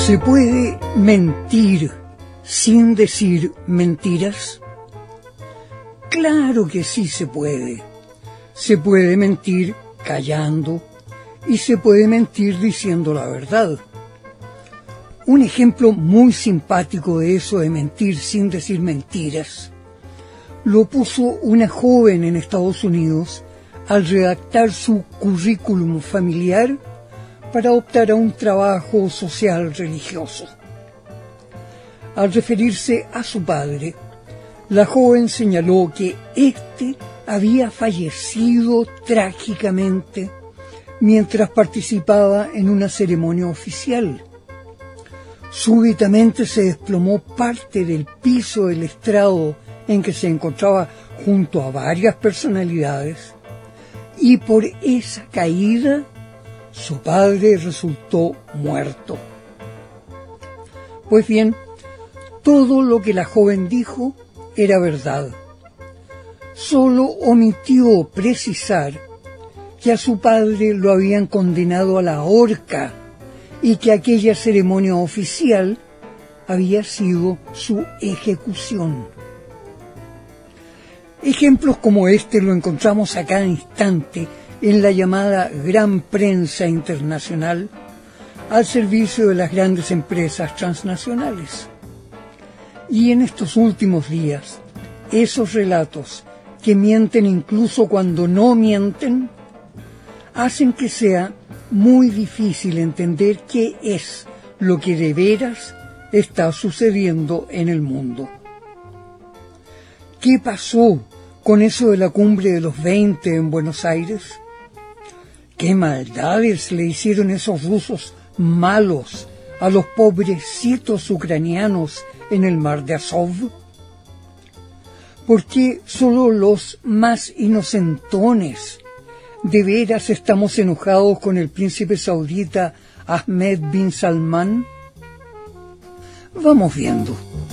¿Se puede mentir sin decir mentiras? Claro que sí se puede. Se puede mentir callando y se puede mentir diciendo la verdad. Un ejemplo muy simpático de eso de mentir sin decir mentiras lo puso una joven en Estados Unidos al redactar su currículum familiar para optar a un trabajo social religioso. Al referirse a su padre, la joven señaló que éste había fallecido trágicamente mientras participaba en una ceremonia oficial. Súbitamente se desplomó parte del piso del estrado en que se encontraba junto a varias personalidades, y por esa caída su padre resultó muerto. Pues bien, todo lo que la joven dijo era verdad. Solo omitió precisar que a su padre lo habían condenado a la horca y que aquella ceremonia oficial había sido su ejecución. Ejemplos como este lo encontramos a cada instante en la llamada gran prensa internacional al servicio de las grandes empresas transnacionales. Y en estos últimos días, esos relatos que mienten incluso cuando no mienten, hacen que sea muy difícil entender qué es lo que de veras está sucediendo en el mundo. ¿Qué pasó con eso de la cumbre de los 20 en Buenos Aires? ¿Qué maldades le hicieron esos rusos malos a los pobrecitos ucranianos en el mar de Azov? ¿Por qué solo los más inocentones de veras estamos enojados con el príncipe saudita Ahmed bin Salman? Vamos viendo.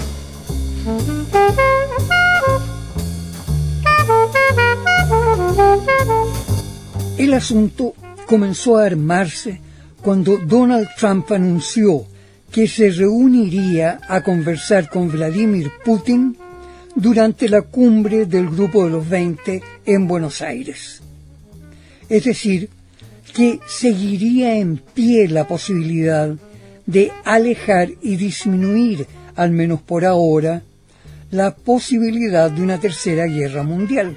El asunto comenzó a armarse cuando Donald Trump anunció que se reuniría a conversar con Vladimir Putin durante la cumbre del Grupo de los 20 en Buenos Aires. Es decir, que seguiría en pie la posibilidad de alejar y disminuir, al menos por ahora, la posibilidad de una tercera guerra mundial.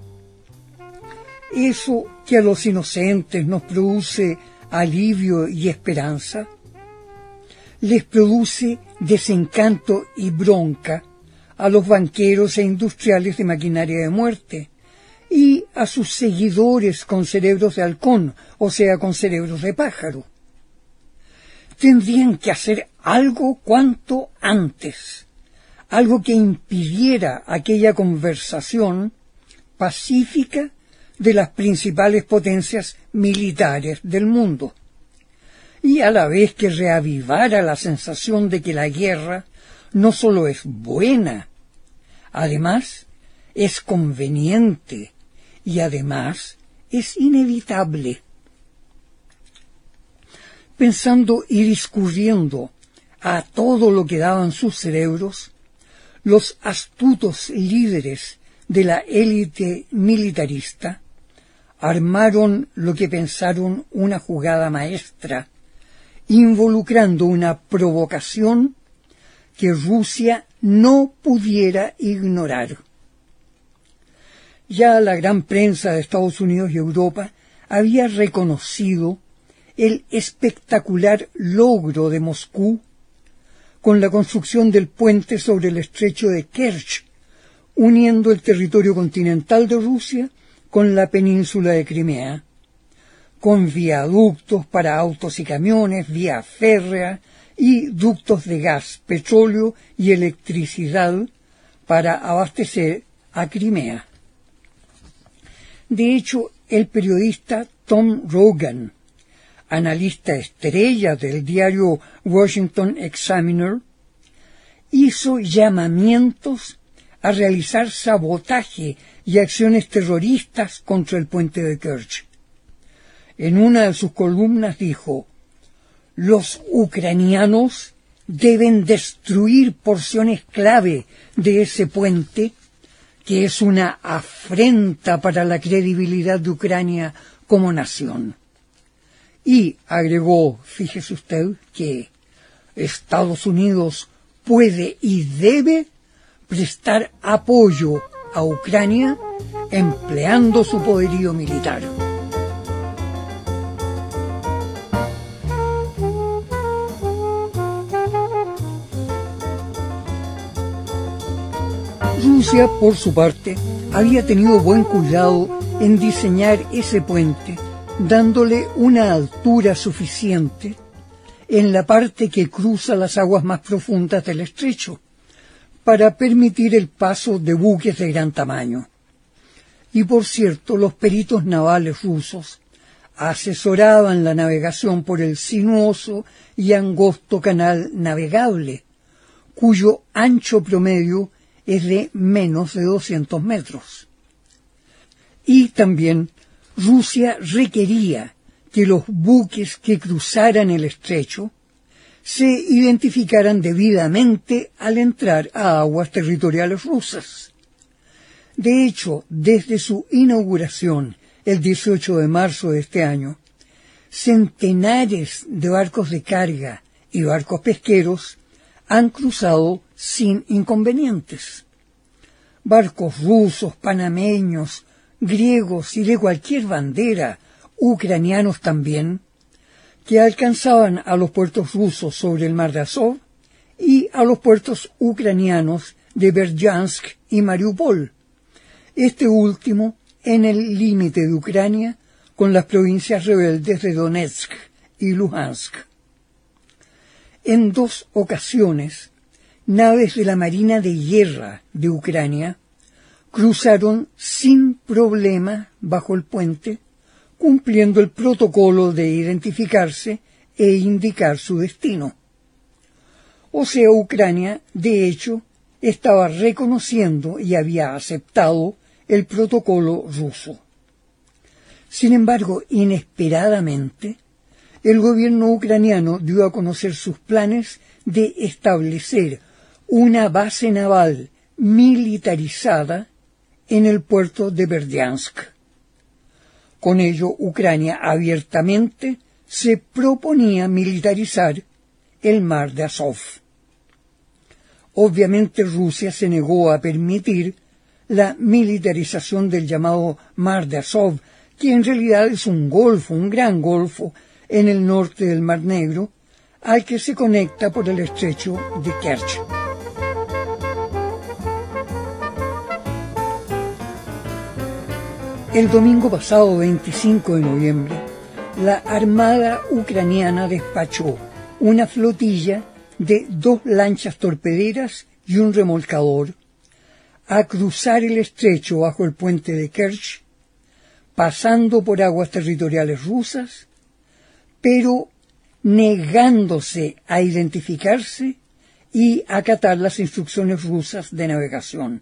Eso que a los inocentes nos produce alivio y esperanza, les produce desencanto y bronca a los banqueros e industriales de maquinaria de muerte y a sus seguidores con cerebros de halcón, o sea, con cerebros de pájaro. Tendrían que hacer algo cuanto antes, algo que impidiera aquella conversación pacífica de las principales potencias militares del mundo, y a la vez que reavivara la sensación de que la guerra no solo es buena, además es conveniente y además es inevitable. Pensando y discurriendo a todo lo que daban sus cerebros, los astutos líderes de la élite militarista armaron lo que pensaron una jugada maestra, involucrando una provocación que Rusia no pudiera ignorar. Ya la gran prensa de Estados Unidos y Europa había reconocido el espectacular logro de Moscú con la construcción del puente sobre el estrecho de Kerch, uniendo el territorio continental de Rusia con la península de Crimea, con viaductos para autos y camiones, vía férrea y ductos de gas, petróleo y electricidad para abastecer a Crimea. De hecho, el periodista Tom Rogan, analista estrella del diario Washington Examiner, hizo llamamientos a realizar sabotaje y acciones terroristas contra el puente de Kerch. En una de sus columnas dijo: los ucranianos deben destruir porciones clave de ese puente, que es una afrenta para la credibilidad de Ucrania como nación. Y agregó, fíjese usted, que Estados Unidos puede y debe prestar apoyo a Ucrania empleando su poderío militar. Rusia, por su parte, había tenido buen cuidado en diseñar ese puente, dándole una altura suficiente en la parte que cruza las aguas más profundas del estrecho, para permitir el paso de buques de gran tamaño. Y por cierto, los peritos navales rusos asesoraban la navegación por el sinuoso y angosto canal navegable, cuyo ancho promedio es de menos de 200 metros. Y también Rusia requería que los buques que cruzaran el estrecho se identificaran debidamente al entrar a aguas territoriales rusas. De hecho, desde su inauguración, el 18 de marzo de este año, centenares de barcos de carga y barcos pesqueros han cruzado sin inconvenientes. Barcos rusos, panameños, griegos y de cualquier bandera, ucranianos también, que alcanzaban a los puertos rusos sobre el mar de Azov y a los puertos ucranianos de Berdyansk y Mariupol, este último en el límite de Ucrania con las provincias rebeldes de Donetsk y Luhansk. En 2 ocasiones, naves de la Marina de Guerra de Ucrania cruzaron sin problema bajo el puente, cumpliendo el protocolo de identificarse e indicar su destino. O sea, Ucrania, de hecho, estaba reconociendo y había aceptado el protocolo ruso. Sin embargo, inesperadamente, el gobierno ucraniano dio a conocer sus planes de establecer una base naval militarizada en el puerto de Berdyansk. Con ello, Ucrania abiertamente se proponía militarizar el mar de Azov. Obviamente Rusia se negó a permitir la militarización del llamado mar de Azov, que en realidad es un golfo, un gran golfo, en el norte del Mar Negro, al que se conecta por el estrecho de Kerch. El domingo pasado, 25 de noviembre, la Armada ucraniana despachó una flotilla de 2 lanchas torpederas y un remolcador a cruzar el estrecho bajo el puente de Kerch, pasando por aguas territoriales rusas, pero negándose a identificarse y acatar las instrucciones rusas de navegación.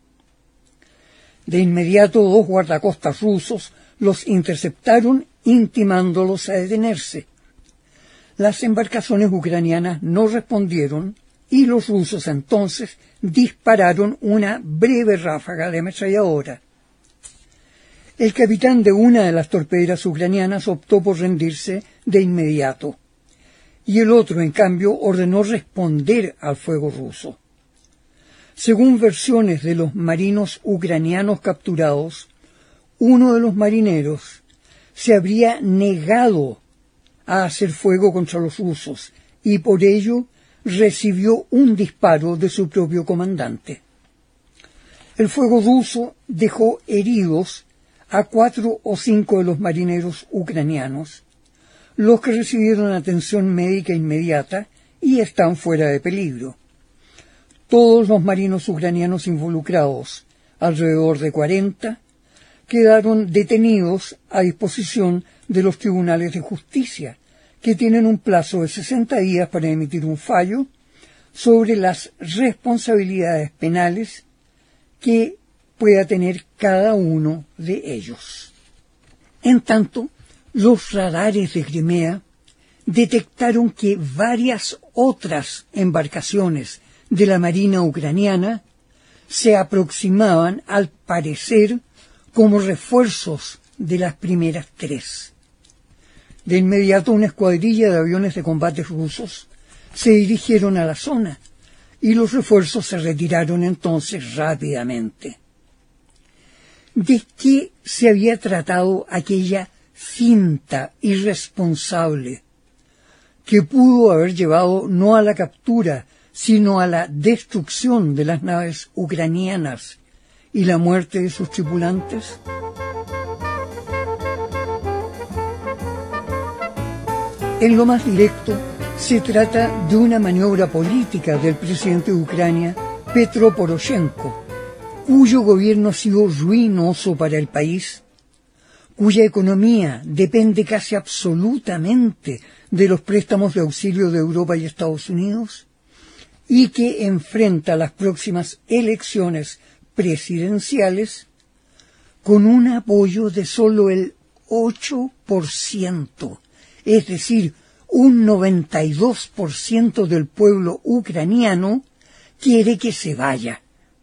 De inmediato 2 guardacostas rusos los interceptaron, intimándolos a detenerse. Las embarcaciones ucranianas no respondieron y los rusos entonces dispararon una breve ráfaga de ametralladora. El capitán de una de las torpederas ucranianas optó por rendirse de inmediato, y el otro, en cambio, ordenó responder al fuego ruso. Según versiones de los marinos ucranianos capturados, uno de los marineros se habría negado a hacer fuego contra los rusos y por ello recibió un disparo de su propio comandante. El fuego ruso dejó heridos a 4 o 5 de los marineros ucranianos, los que recibieron atención médica inmediata y están fuera de peligro. Todos los marinos ucranianos involucrados, alrededor de 40, quedaron detenidos a disposición de los tribunales de justicia, que tienen un plazo de 60 días para emitir un fallo sobre las responsabilidades penales que pueda tener cada uno de ellos. En tanto, los radares de Crimea detectaron que varias otras embarcaciones de la Marina ucraniana se aproximaban, al parecer, como refuerzos de las primeras tres. De inmediato una escuadrilla de aviones de combate rusos se dirigieron a la zona y los refuerzos se retiraron entonces rápidamente. ¿De qué se había tratado aquella finta irresponsable que pudo haber llevado no a la captura, sino a la destrucción de las naves ucranianas y la muerte de sus tripulantes? En lo más directo, se trata de una maniobra política del presidente de Ucrania, Petro Poroshenko, cuyo gobierno ha sido ruinoso para el país, cuya economía depende casi absolutamente de los préstamos de auxilio de Europa y Estados Unidos, y que enfrenta las próximas elecciones presidenciales con un apoyo de solo el 8%, es decir, un 92% del pueblo ucraniano quiere que se vaya.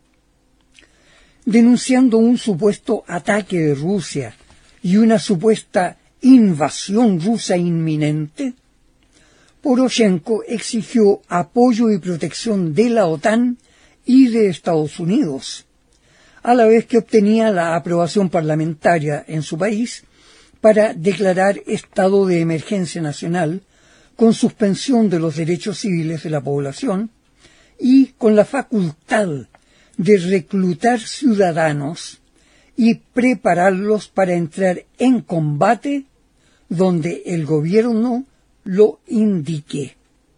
Denunciando un supuesto ataque de Rusia y una supuesta invasión rusa inminente, Poroshenko exigió apoyo y protección de la OTAN y de Estados Unidos, a la vez que obtenía la aprobación parlamentaria en su país para declarar estado de emergencia nacional con suspensión de los derechos civiles de la población y con la facultad de reclutar ciudadanos y prepararlos para entrar en combate donde el gobierno lo indique.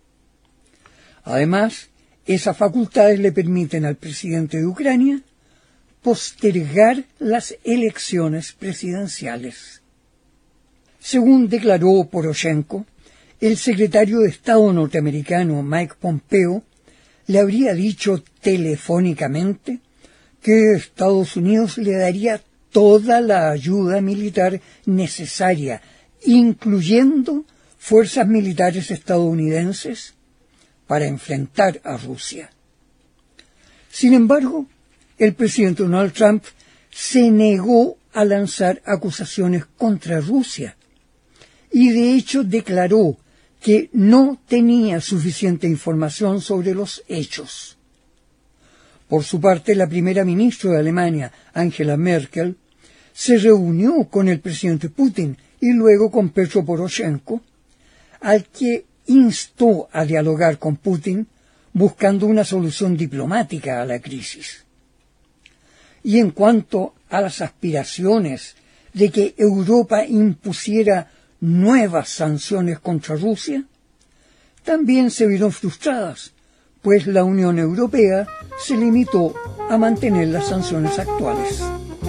Además, esas facultades le permiten al presidente de Ucrania postergar las elecciones presidenciales. Según declaró Poroshenko, el secretario de Estado norteamericano Mike Pompeo le habría dicho telefónicamente que Estados Unidos le daría toda la ayuda militar necesaria, incluyendo fuerzas militares estadounidenses, para enfrentar a Rusia. Sin embargo, el presidente Donald Trump se negó a lanzar acusaciones contra Rusia y de hecho declaró que no tenía suficiente información sobre los hechos. Por su parte, la primera ministra de Alemania, Angela Merkel, se reunió con el presidente Putin y luego con Petro Poroshenko, al que instó a dialogar con Putin buscando una solución diplomática a la crisis. Y en cuanto a las aspiraciones de que Europa impusiera nuevas sanciones contra Rusia, también se vieron frustradas, pues la Unión Europea se limitó a mantener las sanciones actuales.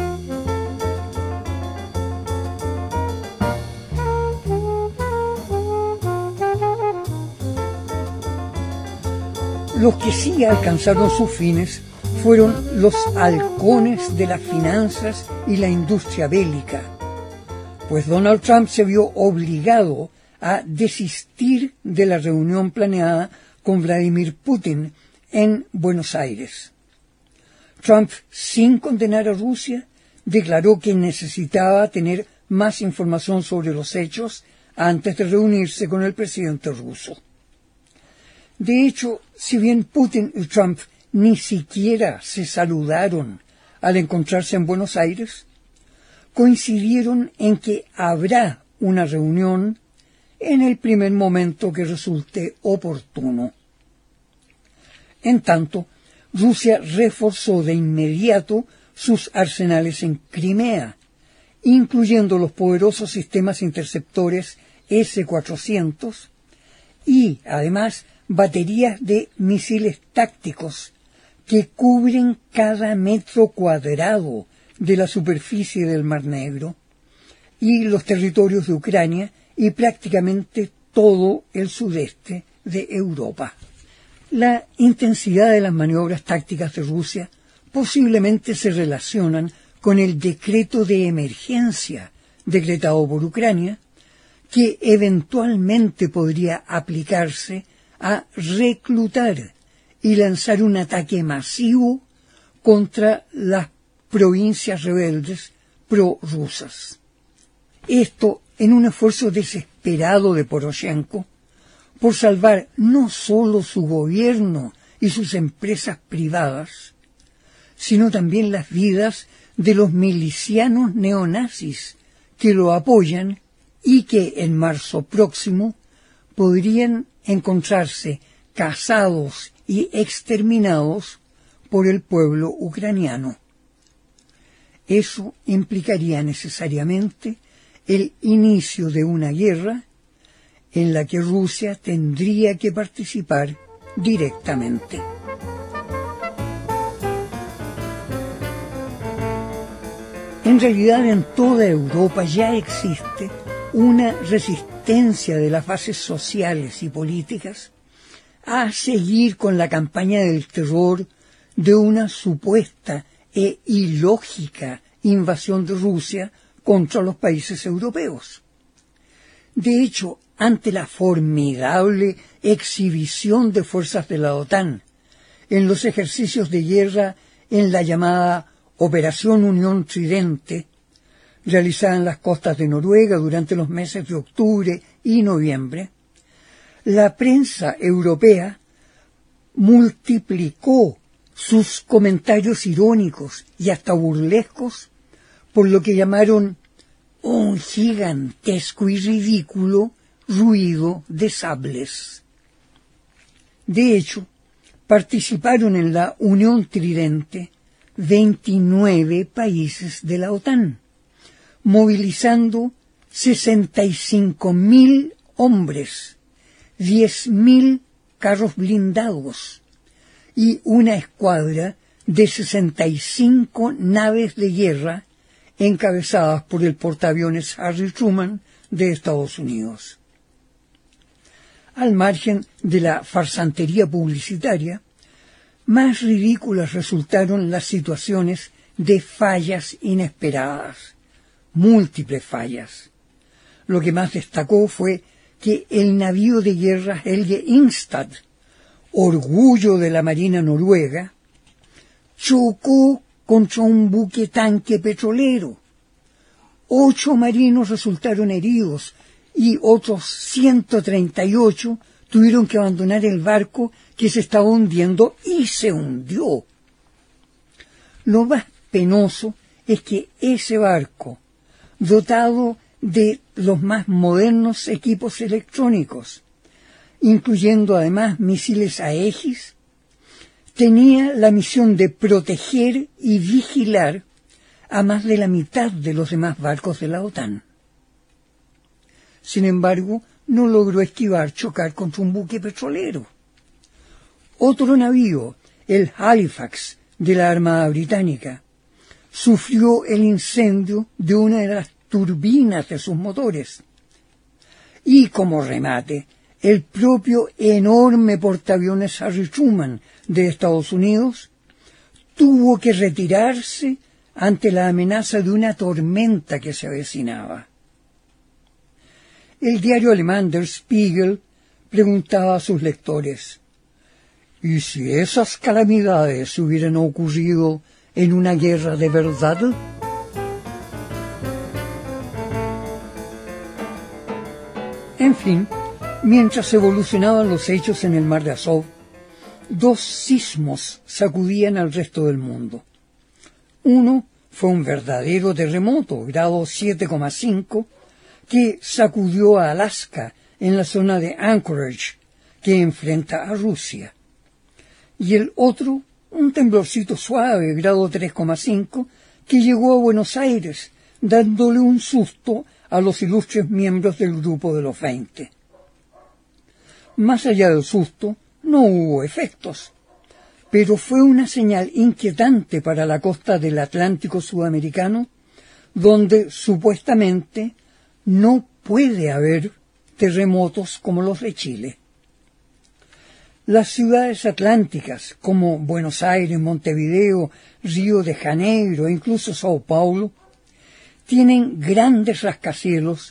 Los que sí alcanzaron sus fines fueron los halcones de las finanzas y la industria bélica, pues Donald Trump se vio obligado a desistir de la reunión planeada con Vladimir Putin en Buenos Aires. Trump, sin condenar a Rusia, declaró que necesitaba tener más información sobre los hechos antes de reunirse con el presidente ruso. De hecho, si bien Putin y Trump ni siquiera se saludaron al encontrarse en Buenos Aires, coincidieron en que habrá una reunión en el primer momento que resulte oportuno. En tanto, Rusia reforzó de inmediato sus arsenales en Crimea, incluyendo los poderosos sistemas interceptores S-400 y, además, baterías de misiles tácticos que cubren cada metro cuadrado de la superficie del Mar Negro y los territorios de Ucrania y prácticamente todo el sudeste de Europa. La intensidad de las maniobras tácticas de Rusia posiblemente se relacionan con el decreto de emergencia decretado por Ucrania, que eventualmente podría aplicarse a reclutar y lanzar un ataque masivo contra las provincias rebeldes prorrusas. Esto en un esfuerzo desesperado de Poroshenko por salvar no solo su gobierno y sus empresas privadas, sino también las vidas de los milicianos neonazis que lo apoyan y que en marzo próximo podrían encontrarse cazados y exterminados por el pueblo ucraniano. Eso implicaría necesariamente el inicio de una guerra en la que Rusia tendría que participar directamente. En realidad, en toda Europa ya existe una resistencia de las bases sociales y políticas a seguir con la campaña del terror de una supuesta e ilógica invasión de Rusia contra los países europeos. De hecho, ante la formidable exhibición de fuerzas de la OTAN en los ejercicios de guerra en la llamada Operación Unión Tridente, realizada en las costas de Noruega durante los meses de octubre y noviembre, la prensa europea multiplicó sus comentarios irónicos y hasta burlescos por lo que llamaron un gigantesco y ridículo ruido de sables. De hecho, participaron en la Unión Tridente 29 países de la OTAN, movilizando 65.000 hombres, 10.000 carros blindados y una escuadra de 65 naves de guerra encabezadas por el portaaviones Harry Truman de Estados Unidos. Al margen de la farsantería publicitaria, más ridículas resultaron las situaciones de fallas inesperadas, múltiples fallas. Lo que más destacó fue que el navío de guerra Helge Ingstad, orgullo de la Marina noruega, chocó contra un buque tanque petrolero. 8 marinos resultaron heridos y otros 138 tuvieron que abandonar el barco que se estaba hundiendo y se hundió. Lo más penoso es que ese barco, dotado de los más modernos equipos electrónicos, incluyendo además misiles Aegis, tenía la misión de proteger y vigilar a más de la mitad de los demás barcos de la OTAN. Sin embargo, no logró esquivar chocar contra un buque petrolero. Otro navío, el Halifax de la Armada Británica, sufrió el incendio de una de las turbinas de sus motores. Y como remate, el propio enorme portaaviones Harry Truman de Estados Unidos tuvo que retirarse ante la amenaza de una tormenta que se avecinaba. El diario alemán Der Spiegel preguntaba a sus lectores: ¿y si esas calamidades hubieran ocurrido en una guerra de verdad? En fin, mientras evolucionaban los hechos en el mar de Azov, 2 sismos sacudían al resto del mundo. Uno fue un verdadero terremoto, grado 7,5, que sacudió a Alaska en la zona de Anchorage, que enfrenta a Rusia. Y el otro, un temblorcito suave, grado 3,5, que llegó a Buenos Aires, dándole un susto a los ilustres miembros del Grupo de los 20. Más allá del susto, no hubo efectos, pero fue una señal inquietante para la costa del Atlántico sudamericano, donde supuestamente no puede haber terremotos como los de Chile. Las ciudades atlánticas, como Buenos Aires, Montevideo, Río de Janeiro e incluso Sao Paulo, tienen grandes rascacielos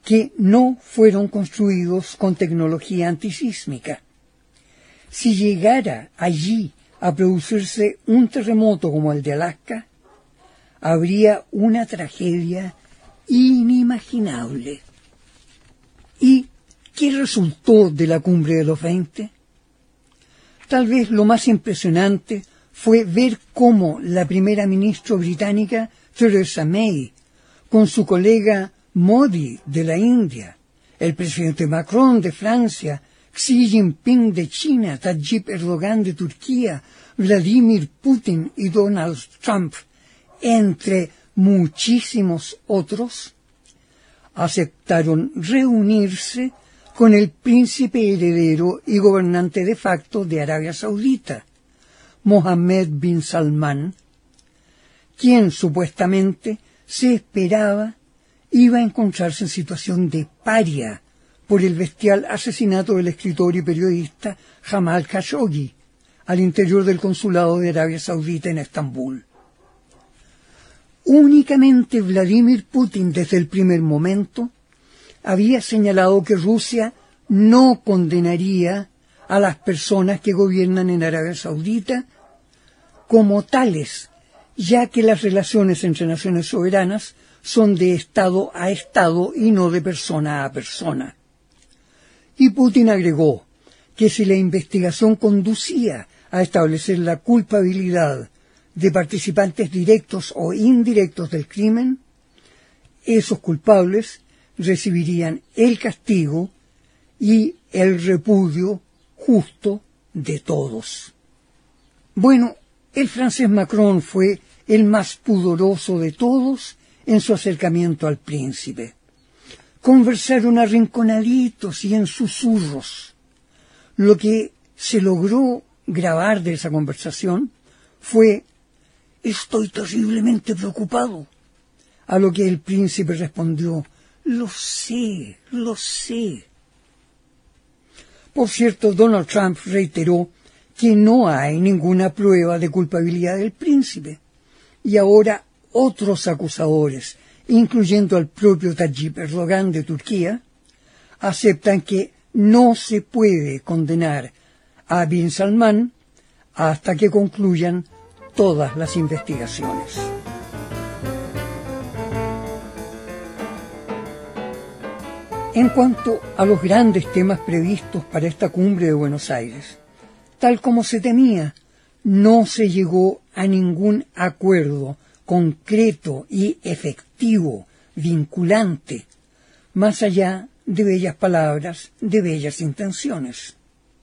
que no fueron construidos con tecnología antisísmica. Si llegara allí a producirse un terremoto como el de Alaska, habría una tragedia inimaginable. ¿Y qué resultó de la cumbre de los 20? Tal vez lo más impresionante fue ver cómo la primera ministra británica, Theresa May, con su colega Modi de la India, el presidente Macron de Francia, Xi Jinping de China, Tayyip Erdogan de Turquía, Vladimir Putin y Donald Trump, entre muchísimos otros, aceptaron reunirse con el príncipe heredero y gobernante de facto de Arabia Saudita, Mohammed bin Salman, quien supuestamente se esperaba iba a encontrarse en situación de paria por el bestial asesinato del escritor y periodista Jamal Khashoggi al interior del consulado de Arabia Saudita en Estambul. Únicamente Vladimir Putin desde el primer momento había señalado que Rusia no condenaría a las personas que gobiernan en Arabia Saudita como tales, ya que las relaciones entre naciones soberanas son de Estado a Estado y no de persona a persona. Y Putin agregó que si la investigación conducía a establecer la culpabilidad de participantes directos o indirectos del crimen, esos culpables recibirían el castigo y el repudio justo de todos. Bueno, el francés Macron fue el más pudoroso de todos en su acercamiento al príncipe. Conversaron arrinconaditos y en susurros. Lo que se logró grabar de esa conversación fue: «Estoy terriblemente preocupado», a lo que el príncipe respondió: «Lo sé, lo sé». Por cierto, Donald Trump reiteró que no hay ninguna prueba de culpabilidad del príncipe, y ahora otros acusadores, incluyendo al propio Tayyip Erdogan de Turquía, aceptan que no se puede condenar a bin Salman hasta que concluyan todas las investigaciones. En cuanto a los grandes temas previstos para esta cumbre de Buenos Aires, tal como se temía, no se llegó a ningún acuerdo concreto y efectivo, vinculante, más allá de bellas palabras, de bellas intenciones.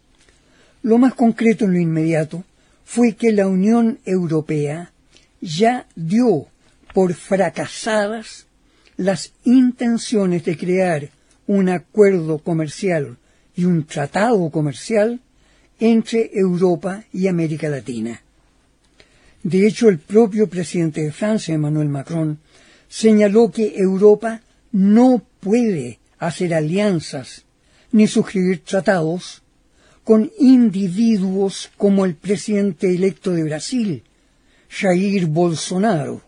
Lo más concreto en lo inmediato fue que la Unión Europea ya dio por fracasadas las intenciones de crear un acuerdo comercial y un tratado comercial entre Europa y América Latina. De hecho, el propio presidente de Francia, Emmanuel Macron, señaló que Europa no puede hacer alianzas ni suscribir tratados con individuos como el presidente electo de Brasil, Jair Bolsonaro.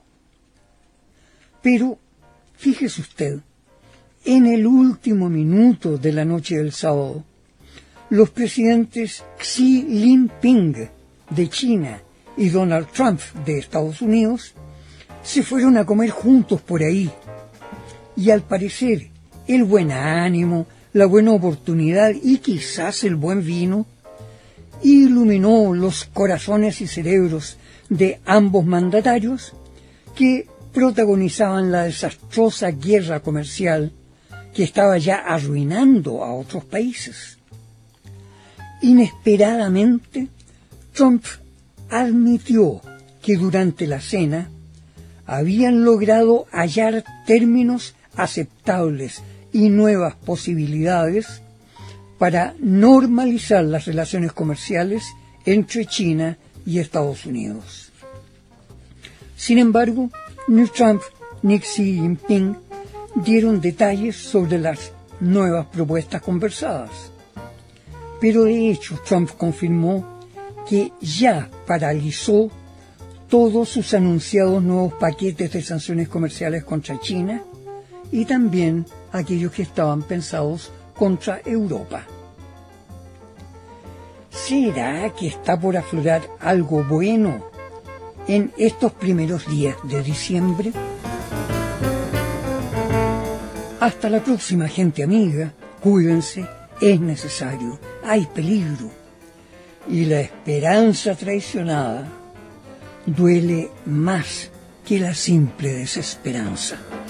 Pero, fíjese usted, en el último minuto de la noche del sábado, los presidentes Xi Jinping de China y Donald Trump de Estados Unidos se fueron a comer juntos por ahí. Y al parecer, el buen ánimo, la buena oportunidad y quizás el buen vino iluminó los corazones y cerebros de ambos mandatarios que protagonizaban la desastrosa guerra comercial que estaba ya arruinando a otros países. Inesperadamente, Trump admitió que durante la cena habían logrado hallar términos aceptables y nuevas posibilidades para normalizar las relaciones comerciales entre China y Estados Unidos. Sin embargo, ni Trump ni Xi Jinping dieron detalles sobre las nuevas propuestas conversadas. Pero de hecho, Trump confirmó que ya paralizó todos sus anunciados nuevos paquetes de sanciones comerciales contra China y también aquellos que estaban pensados contra Europa. ¿Será que está por aflorar algo bueno en estos primeros días de diciembre? Hasta la próxima, gente amiga. Cuídense, es necesario, hay peligro. Y la esperanza traicionada duele más que la simple desesperanza.